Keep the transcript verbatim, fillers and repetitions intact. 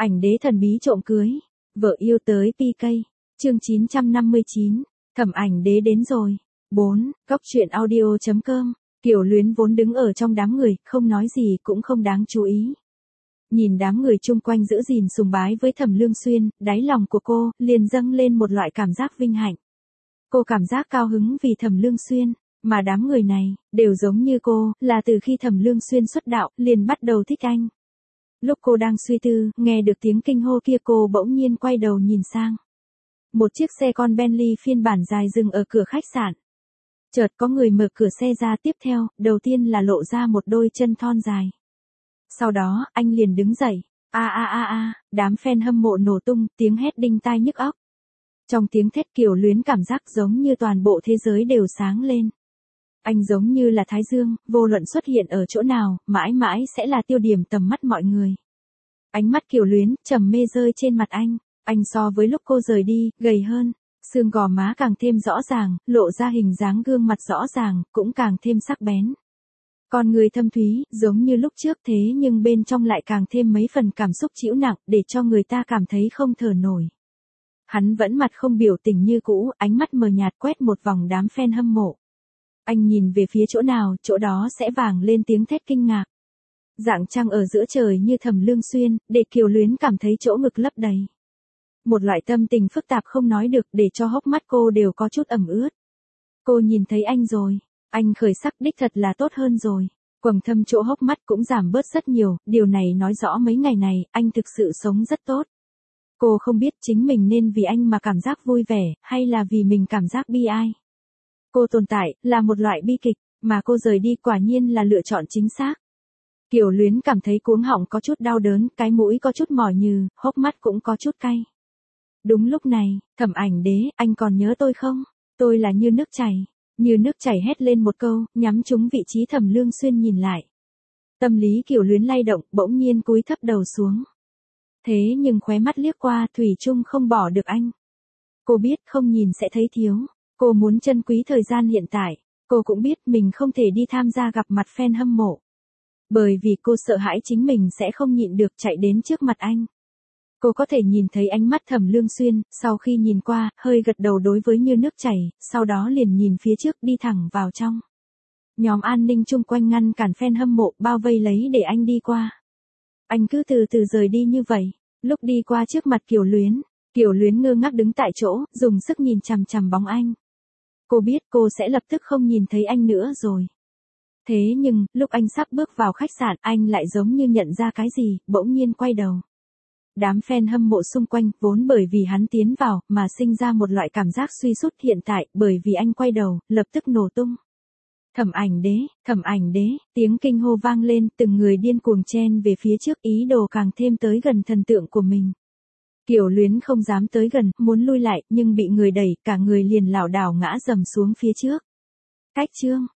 Ảnh đế thần bí trộm cưới, vợ yêu tới pê ca, chương chín trăm năm mươi chín, Thẩm Ảnh Đế đến rồi. bốn. Cóc truyện audio chấm com. Kiều Luyến vốn đứng ở trong đám người, không nói gì cũng không đáng chú ý. Nhìn đám người chung quanh giữ gìn sùng bái với Thẩm Lương Xuyên, đáy lòng của cô liền dâng lên một loại cảm giác vinh hạnh. Cô cảm giác cao hứng vì Thẩm Lương Xuyên, mà đám người này đều giống như cô, là từ khi Thẩm Lương Xuyên xuất đạo liền bắt đầu thích anh. Lúc cô đang suy tư, nghe được tiếng kinh hô kia cô bỗng nhiên quay đầu nhìn sang. Một chiếc xe con Bentley phiên bản dài dừng ở cửa khách sạn. Chợt có người mở cửa xe ra, tiếp theo, đầu tiên là lộ ra một đôi chân thon dài. Sau đó, anh liền đứng dậy. A a a a, đám fan hâm mộ nổ tung, tiếng hét đinh tai nhức óc. Trong tiếng thét Kiều Luyến cảm giác giống như toàn bộ thế giới đều sáng lên. Anh giống như là Thái Dương, vô luận xuất hiện ở chỗ nào, mãi mãi sẽ là tiêu điểm tầm mắt mọi người. Ánh mắt Kiều Luyến, trầm mê rơi trên mặt anh. Anh so với lúc cô rời đi, gầy hơn. Xương gò má càng thêm rõ ràng, lộ ra hình dáng gương mặt rõ ràng, cũng càng thêm sắc bén. Con người thâm thúy, giống như lúc trước thế nhưng bên trong lại càng thêm mấy phần cảm xúc trĩu nặng, để cho người ta cảm thấy không thở nổi. Hắn vẫn mặt không biểu tình như cũ, ánh mắt mờ nhạt quét một vòng đám fan hâm mộ. Anh nhìn về phía chỗ nào, chỗ đó sẽ vang lên tiếng thét kinh ngạc. Rạng trăng ở giữa trời như Thẩm Lương Xuyên, để Kiều Luyến cảm thấy chỗ ngực lấp đầy. Một loại tâm tình phức tạp không nói được, để cho hốc mắt cô đều có chút ẩm ướt. Cô nhìn thấy anh rồi, anh khởi sắc đích thật là tốt hơn rồi. Quầng thâm chỗ hốc mắt cũng giảm bớt rất nhiều, điều này nói rõ mấy ngày này, anh thực sự sống rất tốt. Cô không biết chính mình nên vì anh mà cảm giác vui vẻ, hay là vì mình cảm giác bi ai. Cô tồn tại, là một loại bi kịch, mà cô rời đi quả nhiên là lựa chọn chính xác. Kiều Luyến cảm thấy cuống họng có chút đau đớn, cái mũi có chút mỏi nhừ, hốc mắt cũng có chút cay. Đúng lúc này, Thẩm Ảnh Đế, anh còn nhớ tôi không? Tôi là Như Nước Chảy. Như Nước Chảy hét lên một câu, nhắm trúng vị trí Thẩm Lương Xuyên nhìn lại. Tâm lý Kiều Luyến lay động, bỗng nhiên cúi thấp đầu xuống. Thế nhưng khóe mắt liếc qua, thủy chung không bỏ được anh. Cô biết không nhìn sẽ thấy thiếu. Cô muốn trân quý thời gian hiện tại. Cô cũng biết mình không thể đi tham gia gặp mặt fan hâm mộ. Bởi vì cô sợ hãi chính mình sẽ không nhịn được chạy đến trước mặt anh. Cô có thể nhìn thấy ánh mắt Thẩm Lương Xuyên, sau khi nhìn qua, hơi gật đầu đối với Như Nước Chảy, sau đó liền nhìn phía trước đi thẳng vào trong. Nhóm an ninh chung quanh ngăn cản fan hâm mộ, bao vây lấy để anh đi qua. Anh cứ từ từ rời đi như vậy, lúc đi qua trước mặt Kiều Luyến, Kiều Luyến ngơ ngác đứng tại chỗ, dùng sức nhìn chằm chằm bóng anh. Cô biết cô sẽ lập tức không nhìn thấy anh nữa rồi. Thế nhưng, lúc anh sắp bước vào khách sạn, anh lại giống như nhận ra cái gì, bỗng nhiên quay đầu. Đám fan hâm mộ xung quanh, vốn bởi vì hắn tiến vào, mà sinh ra một loại cảm giác suy sút hiện tại, bởi vì anh quay đầu, lập tức nổ tung. Thẩm Ảnh Đế, Thẩm Ảnh Đế, tiếng kinh hô vang lên, từng người điên cuồng chen về phía trước, ý đồ càng thêm tới gần thần tượng của mình. Kiều Luyến không dám tới gần, muốn lui lại, nhưng bị người đẩy, cả người liền lảo đảo ngã dầm xuống phía trước. Cách chương.